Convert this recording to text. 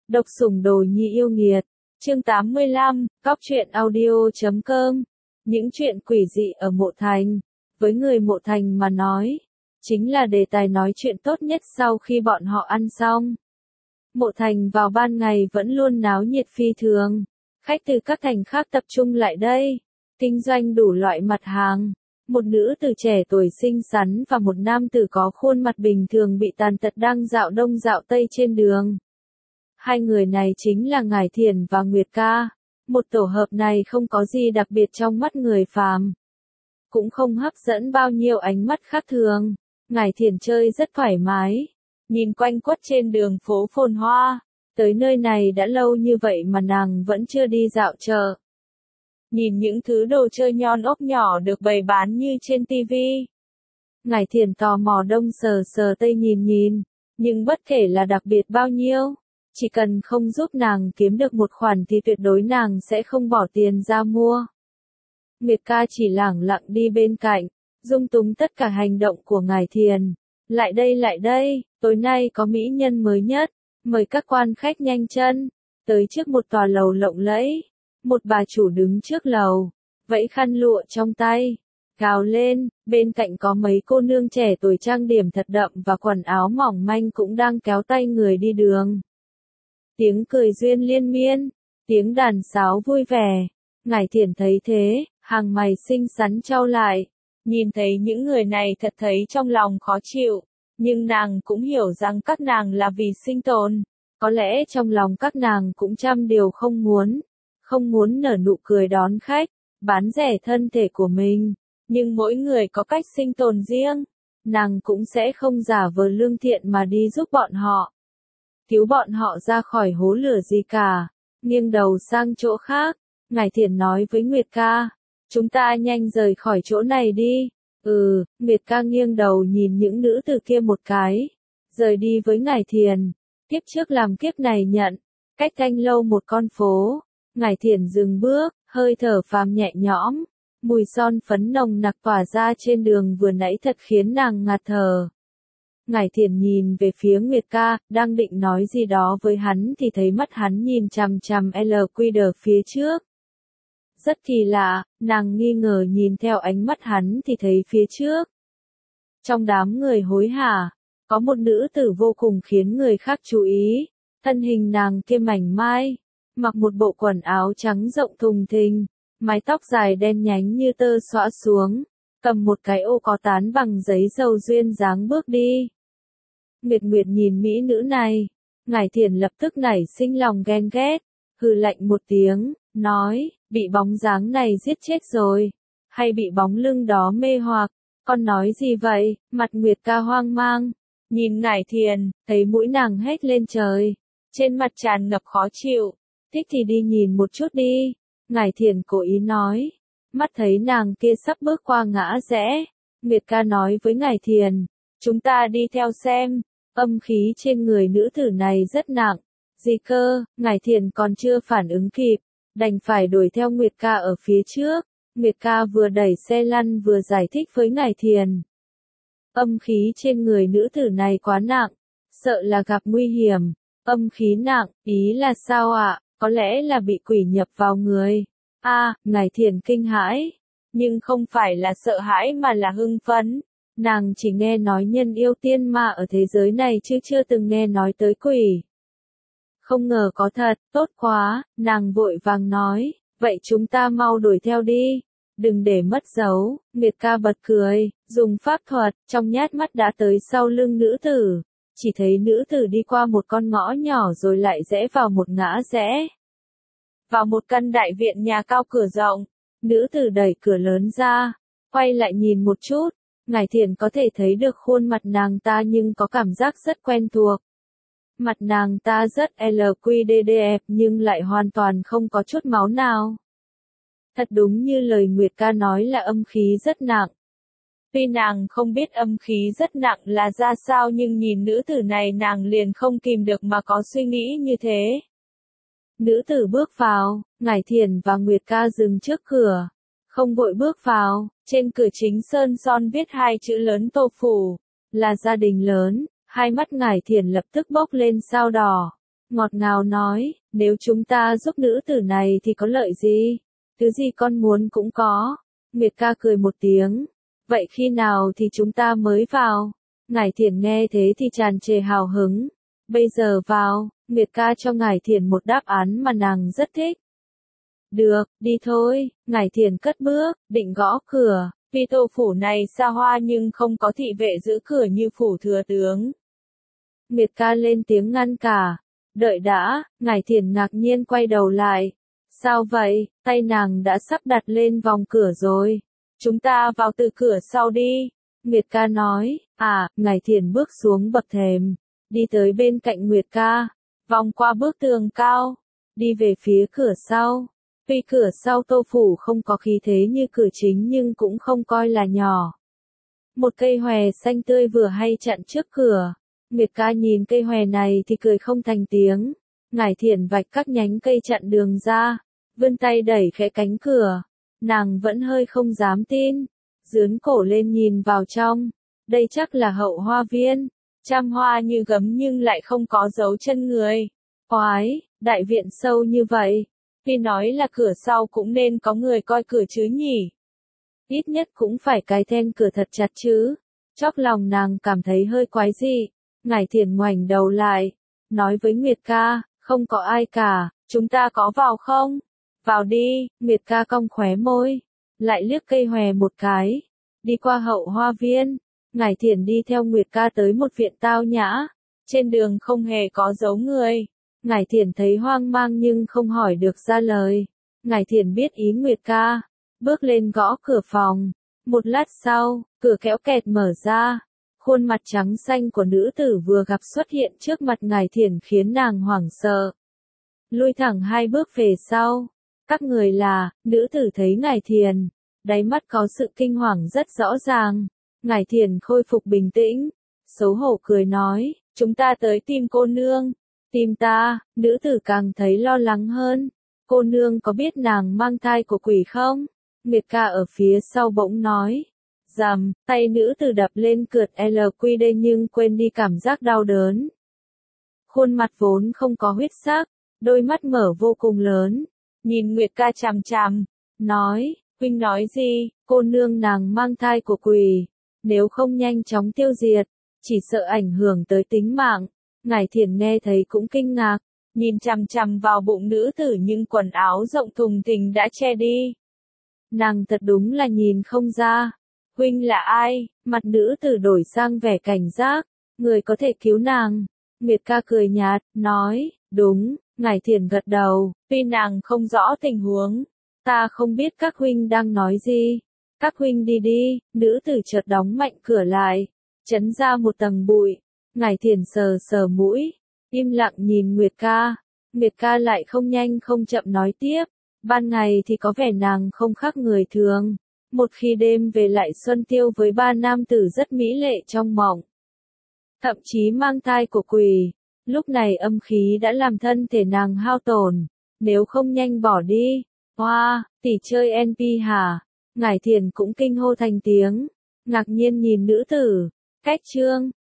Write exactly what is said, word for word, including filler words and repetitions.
Độc sủng đồ nhi yêu nghiệt. Chương tám mươi lăm, cóc truyện audio chấm com. Những chuyện quỷ dị ở Mộ Thành. Với người Mộ Thành mà nói, chính là đề tài nói chuyện tốt nhất sau khi bọn họ ăn xong. Mộ Thành vào ban ngày vẫn luôn náo nhiệt phi thường. Khách từ các thành khác tập trung lại đây, kinh doanh đủ loại mặt hàng. Một nữ tử trẻ tuổi xinh xắn và một nam tử có khuôn mặt bình thường bị tàn tật đang dạo đông dạo tây trên đường. Hai người này chính là Ngải Thiền và Nguyệt Ca. Một tổ hợp này không có gì đặc biệt trong mắt người phàm, cũng không hấp dẫn bao nhiêu ánh mắt khác thường. Ngải Thiền chơi rất thoải mái, nhìn quanh quất trên đường phố phồn hoa. Tới nơi này đã lâu như vậy mà nàng vẫn chưa đi dạo chợ. Nhìn những thứ đồ chơi nhon ốc nhỏ được bày bán như trên tivi. Ngải Thiền tò mò đông sờ sờ tây nhìn nhìn, nhưng bất kể là đặc biệt bao nhiêu, chỉ cần không giúp nàng kiếm được một khoản thì tuyệt đối nàng sẽ không bỏ tiền ra mua. Nguyệt Ca chỉ lẳng lặng đi bên cạnh, dung túng tất cả hành động của Ngải Thiền. Lại đây lại đây, tối nay có mỹ nhân mới nhất, mời các quan khách nhanh chân. Tới trước một tòa lầu lộng lẫy, một bà chủ đứng trước lầu, vẫy khăn lụa trong tay, gào lên. Bên cạnh có mấy cô nương trẻ tuổi trang điểm thật đậm và quần áo mỏng manh cũng đang kéo tay người đi đường. Tiếng cười duyên liên miên, tiếng đàn sáo vui vẻ. Ngải Thiền thấy thế, hàng mày xinh xắn chau lại. Nhìn thấy những người này thật thấy trong lòng khó chịu, nhưng nàng cũng hiểu rằng các nàng là vì sinh tồn. Có lẽ trong lòng các nàng cũng trăm điều không muốn, không muốn nở nụ cười đón khách, bán rẻ thân thể của mình. Nhưng mỗi người có cách sinh tồn riêng, nàng cũng sẽ không giả vờ lương thiện mà đi giúp bọn họ, cứu bọn họ ra khỏi hố lửa gì cả. Nghiêng đầu sang chỗ khác, Ngải Thiền nói với Nguyệt Ca, chúng ta nhanh rời khỏi chỗ này đi. Ừ, Nguyệt Ca nghiêng đầu nhìn những nữ tử kia một cái, rời đi với Ngải Thiền. Kiếp trước làm kiếp này nhận, cách Thanh Lâu một con phố. Ngải Thiền dừng bước, hơi thở phàm nhẹ nhõm, mùi son phấn nồng nặc tỏa ra trên đường vừa nãy thật khiến nàng ngạt thở. Ngải Thiền nhìn về phía Nguyệt Ca, đang định nói gì đó với hắn thì thấy mắt hắn nhìn chằm chằm L Q D phía trước. Rất kỳ lạ, nàng nghi ngờ nhìn theo ánh mắt hắn thì thấy phía trước, trong đám người hối hả, có một nữ tử vô cùng khiến người khác chú ý. Thân hình nàng kia mảnh mai, mặc một bộ quần áo trắng rộng thùng thình, mái tóc dài đen nhánh như tơ xõa xuống, cầm một cái ô có tán bằng giấy dầu duyên dáng bước đi. Nguyệt Nguyệt nhìn mỹ nữ này, Ngải Thiền lập tức nảy sinh lòng ghen ghét, hừ lạnh một tiếng, nói, bị bóng dáng này giết chết rồi, hay bị bóng lưng đó mê hoặc, con nói gì vậy? Mặt Nguyệt Ca hoang mang, nhìn Ngải Thiền, thấy mũi nàng hét lên trời, trên mặt tràn ngập khó chịu. Thích thì đi nhìn một chút đi, Ngải Thiền cố ý nói. Mắt thấy nàng kia sắp bước qua ngã rẽ, Nguyệt Ca nói với Ngải Thiền, chúng ta đi theo xem. Âm khí trên người nữ tử này rất nặng. Gì cơ? Ngải Thiền còn chưa phản ứng kịp, đành phải đuổi theo Nguyệt Ca ở phía trước. Nguyệt Ca vừa đẩy xe lăn vừa giải thích với Ngải Thiền. Âm khí trên người nữ tử này quá nặng, sợ là gặp nguy hiểm. Âm khí nặng, ý là sao ạ? À? Có lẽ là bị quỷ nhập vào người. A, à, Ngải Thiền kinh hãi, nhưng không phải là sợ hãi mà là hưng phấn. Nàng chỉ nghe nói nhân yêu tiên ma ở thế giới này chứ chưa từng nghe nói tới quỷ. Không ngờ có thật, tốt quá, nàng vội vàng nói, vậy chúng ta mau đuổi theo đi, đừng để mất dấu. Nguyệt Ca bật cười, dùng pháp thuật, trong nhát mắt đã tới sau lưng nữ tử. Chỉ thấy nữ tử đi qua một con ngõ nhỏ rồi lại rẽ vào một ngã rẽ, vào một căn đại viện nhà cao cửa rộng. Nữ tử đẩy cửa lớn ra, quay lại nhìn một chút. Ngải Thiền có thể thấy được khuôn mặt nàng ta nhưng có cảm giác rất quen thuộc. Mặt nàng ta rất L Q D đẹp nhưng lại hoàn toàn không có chút máu nào. Thật đúng như lời Nguyệt Ca nói là âm khí rất nặng. Tuy nàng không biết âm khí rất nặng là ra sao nhưng nhìn nữ tử này nàng liền không kìm được mà có suy nghĩ như thế. Nữ tử bước vào, Ngải Thiền và Nguyệt Ca dừng trước cửa. Không vội bước vào, trên cửa chính sơn son viết hai chữ lớn Tô Phủ, là gia đình lớn. Hai mắt Ngải Thiền lập tức bốc lên sao đỏ. ngọt ngào nói, nếu chúng ta giúp nữ tử này thì có lợi gì? Thứ gì con muốn cũng có. Nguyệt ca cười một tiếng, vậy khi nào thì chúng ta mới vào? Ngải Thiền nghe thế thì tràn trề hào hứng, bây giờ vào. Nguyệt ca cho Ngải Thiền một đáp án mà nàng rất thích. Được, đi thôi. Ngải Thiền cất bước, định gõ cửa. Tuy tô phủ này xa hoa nhưng không có thị vệ giữ cửa như phủ thừa tướng. Nguyệt ca lên tiếng ngăn cả. Đợi đã. Ngải Thiền ngạc nhiên quay đầu lại. Sao vậy? Tay nàng đã sắp đặt lên vòng cửa rồi. Chúng ta vào từ cửa sau đi. Nguyệt ca nói. À, Ngải Thiền bước xuống bậc thềm, đi tới bên cạnh Nguyệt ca, vòng qua bức tường cao, đi về phía cửa sau. Tuy cửa sau tô phủ không có khí thế như cửa chính nhưng cũng không coi là nhỏ. Một cây hòe xanh tươi vừa hay chặn trước cửa. Nguyệt ca nhìn cây hòe này thì cười không thành tiếng. Ngải Thiền vạch các nhánh cây chặn đường ra, vươn tay đẩy khẽ cánh cửa. Nàng vẫn hơi không dám tin, dướn cổ lên nhìn vào trong. Đây chắc là hậu hoa viên, trăm hoa như gấm nhưng lại không có dấu chân người. Oái, đại viện sâu như vậy, tuy nói là cửa sau cũng nên có người coi cửa chứ nhỉ. Ít nhất cũng phải cài then cửa thật chặt chứ. Chóp lòng nàng cảm thấy hơi quái dị. Ngải Thiền ngoảnh đầu lại, nói với Nguyệt ca, không có ai cả, chúng ta có vào không? Vào đi. Nguyệt ca cong khóe môi, lại liếc cây hòe một cái, đi qua hậu hoa viên. Ngải Thiền đi theo Nguyệt ca tới một viện tao nhã, trên đường không hề có dấu người. Ngải Thiền thấy hoang mang nhưng không hỏi được ra lời. Ngải Thiền biết ý Nguyệt ca, bước lên gõ cửa phòng. Một lát sau, cửa kéo kẹt mở ra. Khuôn mặt trắng xanh của nữ tử vừa gặp xuất hiện trước mặt Ngải Thiền khiến nàng hoảng sợ. Lui thẳng hai bước về sau. Các người là, nữ tử thấy Ngải Thiền, đáy mắt có sự kinh hoàng rất rõ ràng. Ngải Thiền khôi phục bình tĩnh, xấu hổ cười nói, chúng ta tới tìm cô nương. Tìm ta. Nữ tử càng thấy lo lắng hơn. Cô nương có biết nàng mang thai của quỷ không? Nguyệt ca ở phía sau bỗng nói. Rầm, tay nữ tử đập lên cượt lờ quy đê nhưng quên đi cảm giác đau đớn. Khuôn mặt vốn không có huyết sắc, đôi mắt mở vô cùng lớn, nhìn Nguyệt ca chằm chằm, nói, huynh nói gì? Cô nương nàng mang thai của quỷ, nếu không nhanh chóng tiêu diệt, chỉ sợ ảnh hưởng tới tính mạng. Ngải Thiền nghe thấy cũng kinh ngạc, nhìn chằm chằm vào bụng nữ tử nhưng quần áo rộng thùng thình đã che đi. Nàng thật đúng là nhìn không ra. Huynh là ai? Mặt nữ tử đổi sang vẻ cảnh giác, người có thể cứu nàng. Nguyệt ca cười nhạt, nói, đúng. Ngải Thiền gật đầu, tuy nàng không rõ tình huống, ta không biết các huynh đang nói gì. Các huynh đi đi. Nữ tử chợt đóng mạnh cửa lại, chấn ra một tầng bụi. Ngải Thiền sờ sờ mũi, im lặng nhìn Nguyệt ca. Nguyệt ca lại không nhanh không chậm nói tiếp, ban ngày thì có vẻ nàng không khác người thường, một khi đêm về lại xuân tiêu với ba nam tử rất mỹ lệ trong mộng, thậm chí mang thai của quỷ. Lúc này âm khí đã làm thân thể nàng hao tổn, nếu không nhanh bỏ đi. Hoa, tỷ chơi en pê hả? Ngải Thiền cũng kinh hô thành tiếng, ngạc nhiên nhìn nữ tử. Cách chương